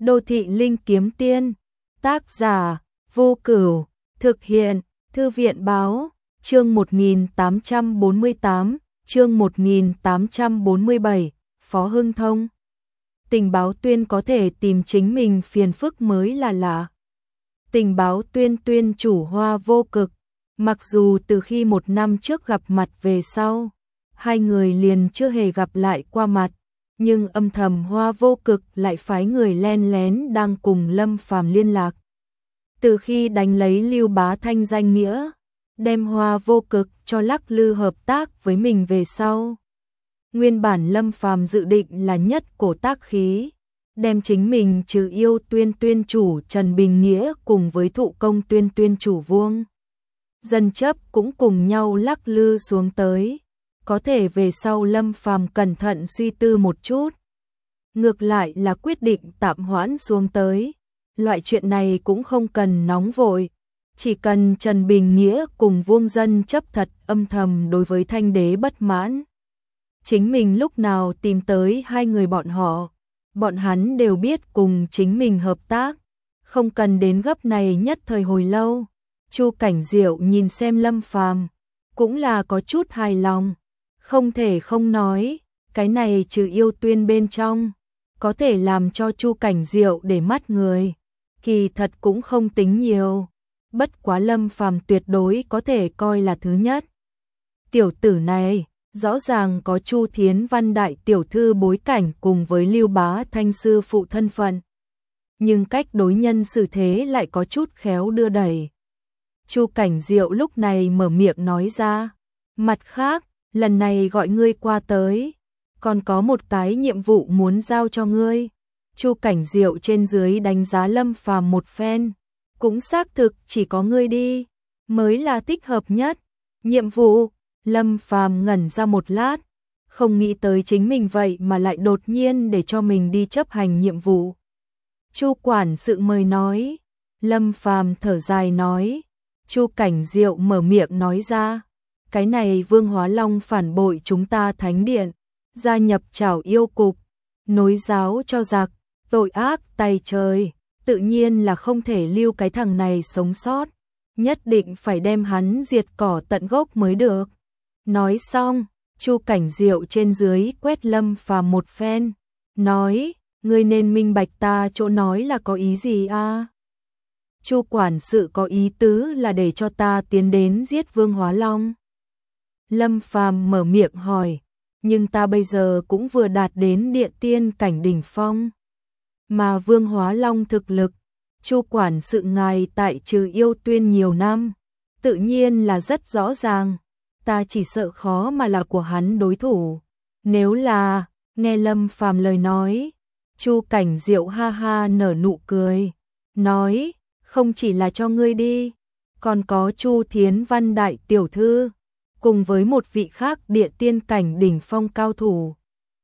Đô thị linh kiếm tiên, tác giả Vô Cửu, thực hiện Thư viện báo, chương 1848, chương 1847, Phó Hưng Thông. Tình báo tuyên có thể tìm chính mình phiền phức mới là lạ. Tình báo tuyên tuyên chủ Hoa Vô Cực, mặc dù từ khi 1 năm trước gặp mặt về sau, hai người liền chưa hề gặp lại qua mặt, nhưng âm thầm Hoa Vô Cực lại phái người len lén đang cùng Lâm Phàm liên lạc. Từ khi đánh lấy Lưu Bá Thanh danh nghĩa, đem Hoa Vô Cực cho lắc lư hợp tác với mình về sau. Nguyên bản Lâm Phàm dự định là nhất cổ tác khí, đem chính mình trừ yêu tuyên tuyên chủ Trần Bình Nghĩa cùng với thụ công tuyên tuyên chủ Vuông Dân Chấp cũng cùng nhau lắc lư xuống tới. Có thể về sau Lâm Phàm cẩn thận suy tư một chút, ngược lại là quyết định tạm hoãn xuống tới. Loại chuyện này cũng không cần nóng vội, chỉ cần Trần Bình Nghĩa cùng Vuông Dân Chấp thật âm thầm đối với Thanh Đế bất mãn. Chính mình lúc nào tìm tới hai người bọn hắn đều biết cùng chính mình hợp tác, không cần đến gấp này nhất thời hồi lâu. Chu Cảnh Diệu nhìn xem Lâm Phàm cũng là có chút hài lòng, không thể không nói, cái này trừ yêu tuyên bên trong, có thể làm cho Chu Cảnh Diệu để mắt người, kỳ thật cũng không tính nhiều, bất quá Lâm Phàm tuyệt đối có thể coi là thứ nhất. Tiểu tử này, rõ ràng có Chu Thiến Văn đại tiểu thư bối cảnh cùng với Lưu Bá Thanh sư phụ thân phận, nhưng cách đối nhân xử thế lại có chút khéo đưa đẩy. Chu Cảnh Diệu lúc này mở miệng nói ra, mặt khác, lần này gọi ngươi qua tới, còn có một cái nhiệm vụ muốn giao cho ngươi. Chu Cảnh Diệu trên dưới đánh giá Lâm Phàm một phen, cũng xác thực chỉ có ngươi đi mới là thích hợp nhất. Nhiệm vụ? Lâm Phàm ngẩn ra một lát, không nghĩ tới chính mình vậy mà lại đột nhiên để cho mình đi chấp hành nhiệm vụ. Chu quản sự mời nói. Lâm Phàm thở dài nói. Chu Cảnh Diệu mở miệng nói ra, cái này Vương Hóa Long phản bội chúng ta Thánh Điện, gia nhập Trảo Yêu Cục, nối giáo cho giặc, tội ác tày trời, tự nhiên là không thể lưu cái thằng này sống sót, nhất định phải đem hắn diệt cỏ tận gốc mới được. Nói xong, Chu Cảnh Diệu trên dưới quét Lâm Phàm một phen, nói, ngươi nên minh bạch ta chỗ nói là có ý gì a? Chu quản sự có ý tứ là để cho ta tiến đến giết Vương Hóa Long. Lâm Phàm mở miệng hỏi, nhưng ta bây giờ cũng vừa đạt đến địa tiên cảnh đỉnh phong. Mà Vương Hóa Long thực lực, Chu quản sự ngài tại trừ yêu tuyên nhiều năm, tự nhiên là rất rõ ràng, ta chỉ sợ khó mà là của hắn đối thủ. Nếu là, nghe Lâm Phàm lời nói, Chu Cảnh Diệu ha ha nở nụ cười, nói, không chỉ là cho ngươi đi, còn có Chu Thiến Văn đại tiểu thư, cùng với một vị khác địa tiên cảnh đỉnh phong cao thủ.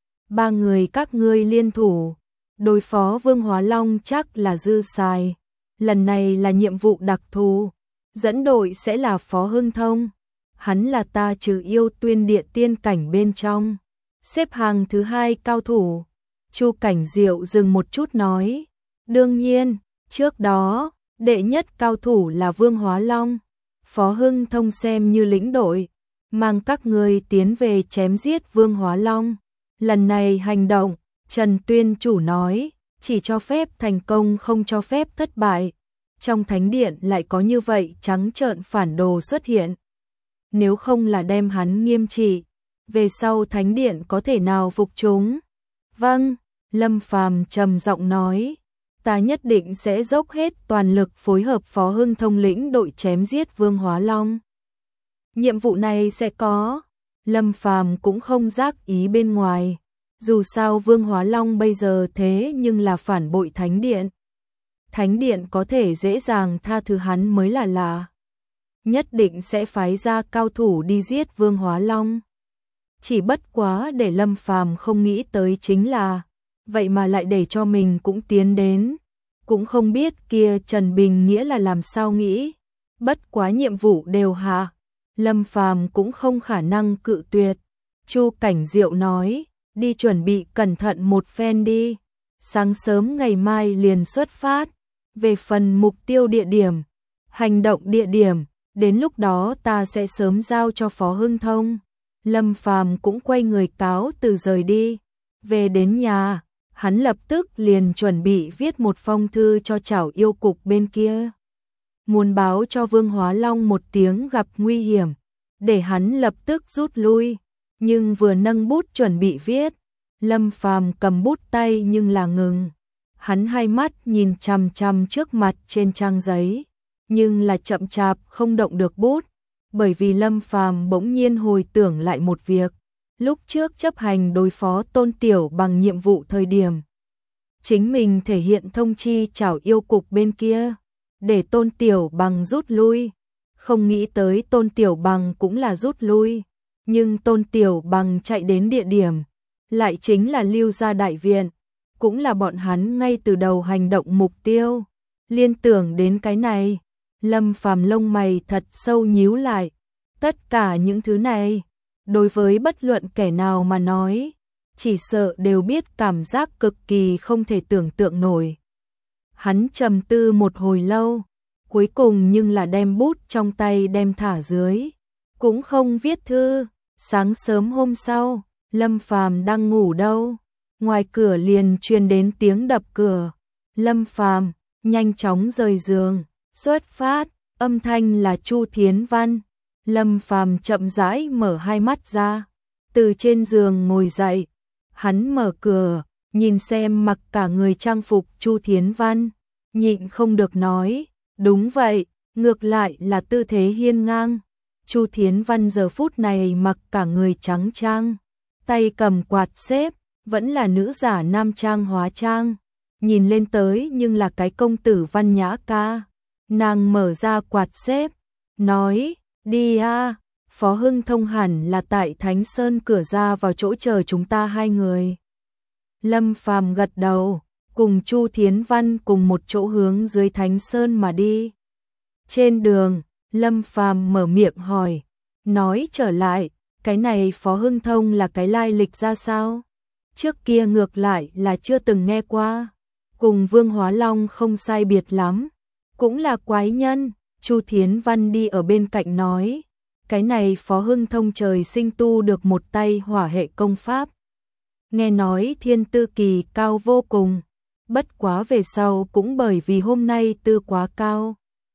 3 người các ngươi liên thủ, đối phó Vương Hóa Long chắc là dư xài. Lần này là nhiệm vụ đặc thù, dẫn đội sẽ là Phó Hưng Thông. Hắn là ta trừ yêu tuyên địa tiên cảnh bên trong, xếp hàng thứ 2 cao thủ. Chu Cảnh Diệu dừng một chút nói, đương nhiên, trước đó, đệ nhất cao thủ là Vương Hóa Long, Phó Hưng Thông xem như lĩnh đội, mang các người tiến về chém giết Vương Hóa Long. Lần này hành động, Trần Tuyên chủ nói, chỉ cho phép thành công không cho phép thất bại. Trong Thánh Điện lại có như vậy trắng trợn phản đồ xuất hiện. Nếu không là đem hắn nghiêm trị, về sau Thánh Điện có thể nào phục chúng? Vâng, Lâm Phàm trầm giọng nói, ta nhất định sẽ dốc hết toàn lực phối hợp Phó Hưng Thông lĩnh đội chém giết Vương Hóa Long. Nhiệm vụ này sẽ có, Lâm Phàm cũng không giác ý bên ngoài, dù sao Vương Hóa Long bây giờ thế nhưng là phản bội Thánh Điện. Thánh Điện có thể dễ dàng tha thứ hắn mới là lạ. Nhất định sẽ phái ra cao thủ đi giết Vương Hóa Long. Chỉ bất quá để Lâm Phàm không nghĩ tới chính là, vậy mà lại để cho mình cũng tiến đến, cũng không biết kia Trần Bình Nghĩa là làm sao nghĩ. Bất quá nhiệm vụ đều hạ, Lâm Phàm cũng không khả năng cự tuyệt. Chu Cảnh Diệu nói, đi chuẩn bị cẩn thận một phen đi. sáng sớm ngày mai liền xuất phát. Về phần mục tiêu địa điểm, hành động địa điểm, đến lúc đó ta sẽ sớm giao cho Phó Hưng Thông. Lâm Phàm cũng quay người cáo từ rời đi. Về đến nhà, hắn lập tức liền chuẩn bị viết một phong thư cho Trảo Yêu Cục bên kia. Muốn báo cho Vương Hóa Long một tiếng gặp nguy hiểm, để hắn lập tức rút lui. Nhưng vừa nâng bút chuẩn bị viết, Lâm Phàm cầm bút tay nhưng là ngừng. Hắn hai mắt nhìn chằm chằm trước mặt trên trang giấy, nhưng là chậm chạp không động được bút, bởi vì Lâm Phàm bỗng nhiên hồi tưởng lại một việc. Lúc trước chấp hành đối phó Tôn Tiểu Bằng nhiệm vụ thời điểm, chính mình thể hiện thông chi Trảo Yêu Cục bên kia, để Tôn Tiểu Bằng rút lui. Không nghĩ tới Tôn Tiểu Bằng cũng là rút lui, nhưng Tôn Tiểu Bằng chạy đến địa điểm, lại chính là Lưu Gia Đại Viện, cũng là bọn hắn ngay từ đầu hành động mục tiêu. Liên tưởng đến cái này, Lâm Phàm lông mày thật sâu nhíu lại. Tất cả những thứ này, đối với bất luận kẻ nào mà nói, chỉ sợ đều biết cảm giác cực kỳ không thể tưởng tượng nổi. Hắn trầm tư một hồi lâu, cuối cùng nhưng là đem bút trong tay đem thả dưới, cũng không viết thư. Sáng sớm hôm sau, Lâm Phàm đang ngủ đâu, ngoài cửa liền truyền đến tiếng đập cửa. Lâm Phàm nhanh chóng rời giường, xuất phát, âm thanh là Chu Thiến Văn. Lâm Phàm chậm rãi mở hai mắt ra, từ trên giường ngồi dậy, hắn mở cửa, nhìn xem mặc cả người trang phục Chu Thiến Văn, nhịn không được nói, đúng vậy, ngược lại là tư thế hiên ngang. Chu Thiến Văn giờ phút này mặc cả người trắng trang, tay cầm quạt xếp, vẫn là nữ giả nam trang hóa trang, nhìn lên tới nhưng là cái công tử văn nhã ca. Nàng mở ra quạt xếp, nói, đi a, Phó Hưng Thông hẳn là tại Thánh Sơn cửa ra vào chỗ chờ chúng ta hai người. Lâm Phàm gật đầu, cùng Chu Thiến Văn cùng một chỗ hướng dưới Thánh Sơn mà đi. Trên đường, Lâm Phàm mở miệng hỏi, nói trở lại, cái này Phó Hưng Thông là cái lai lịch ra sao? Trước kia ngược lại là chưa từng nghe qua, cùng Vương Hóa Long không sai biệt lắm, cũng là quái nhân. Chu Thiến Văn đi ở bên cạnh nói, cái này Phó Hưng Thông trời sinh tu được một tay hỏa hệ công pháp. Nghe nói thiên tư kỳ cao vô cùng, bất quá về sau cũng bởi vì hôm nay tư quá cao.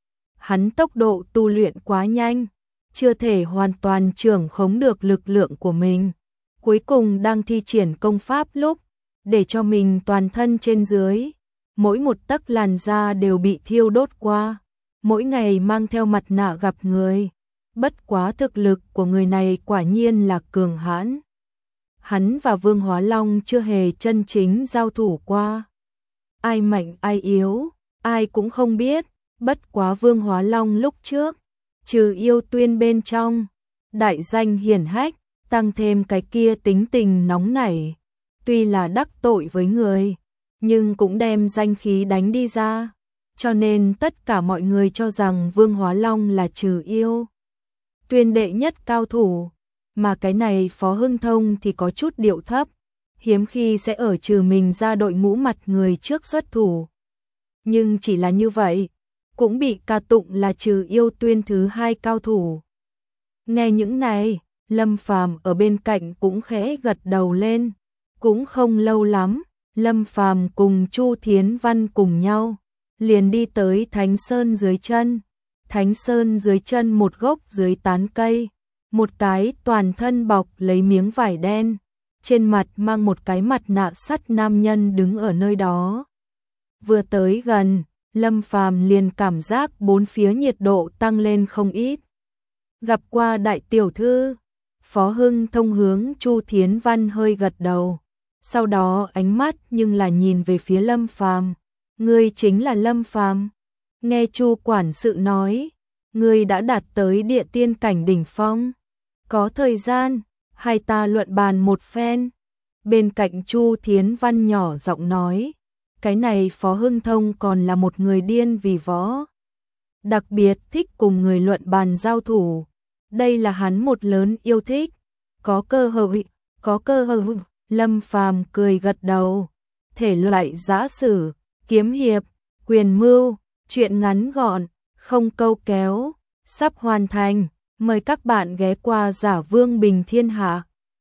Hắn tốc độ tu luyện quá nhanh, chưa thể hoàn toàn trưởng khống được lực lượng của mình. Cuối cùng đang thi triển công pháp lúc, để cho mình toàn thân trên dưới, mỗi một tấc làn da đều bị thiêu đốt qua. Mỗi ngày mang theo mặt nạ gặp người, bất quá thực lực của người này quả nhiên là cường hãn. Hắn và Vương Hóa Long chưa hề chân chính giao thủ qua. Ai mạnh ai yếu, ai cũng không biết, bất quá Vương Hóa Long lúc trước, trừ yêu tuyên bên trong, đại danh hiển hách, tăng thêm cái kia tính tình nóng nảy, tuy là đắc tội với người, nhưng cũng đem danh khí đánh đi ra. Cho nên tất cả mọi người cho rằng Vương Hóa Long là trừ yêu tuyên đệ nhất cao thủ, mà cái này Phó Hưng Thông thì có chút điệu thấp, hiếm khi sẽ ở trừ mình ra đội ngũ mặt người trước xuất thủ. Nhưng chỉ là như vậy, cũng bị ca tụng là trừ yêu tuyên thứ hai cao thủ. Nghe những này, Lâm Phàm ở bên cạnh cũng khẽ gật đầu lên. Cũng không lâu lắm, Lâm Phàm cùng Chu Thiến Văn cùng nhau liền đi tới Thánh Sơn dưới chân. Thánh Sơn dưới chân một gốc dưới tán cây, một cái toàn thân bọc lấy miếng vải đen, trên mặt mang một cái mặt nạ sắt nam nhân đứng ở nơi đó. Vừa tới gần, Lâm Phàm liền cảm giác bốn phía nhiệt độ tăng lên không ít. Gặp qua đại tiểu thư, Phó Hưng Thông hướng Chu Thiến Văn hơi gật đầu, sau đó ánh mắt nhưng là nhìn về phía Lâm Phàm. Ngươi chính là Lâm Phàm? Nghe Chu quản sự nói, ngươi đã đạt tới địa tiên cảnh đỉnh phong. Có thời gian, hai ta luận bàn một phen. Bên cạnh Chu Thiến Văn nhỏ giọng nói, cái này Phó Hưng Thông còn là một người điên vì võ. Đặc biệt thích cùng người luận bàn giao thủ. Đây là hắn một lớn yêu thích. Có cơ hội, Lâm Phàm cười gật đầu. thể loại giã sử, kiếm hiệp, quyền mưu, truyện ngắn gọn, không câu kéo, sắp hoàn thành. Mời các bạn ghé qua Giả Vương Bình Thiên Hạ.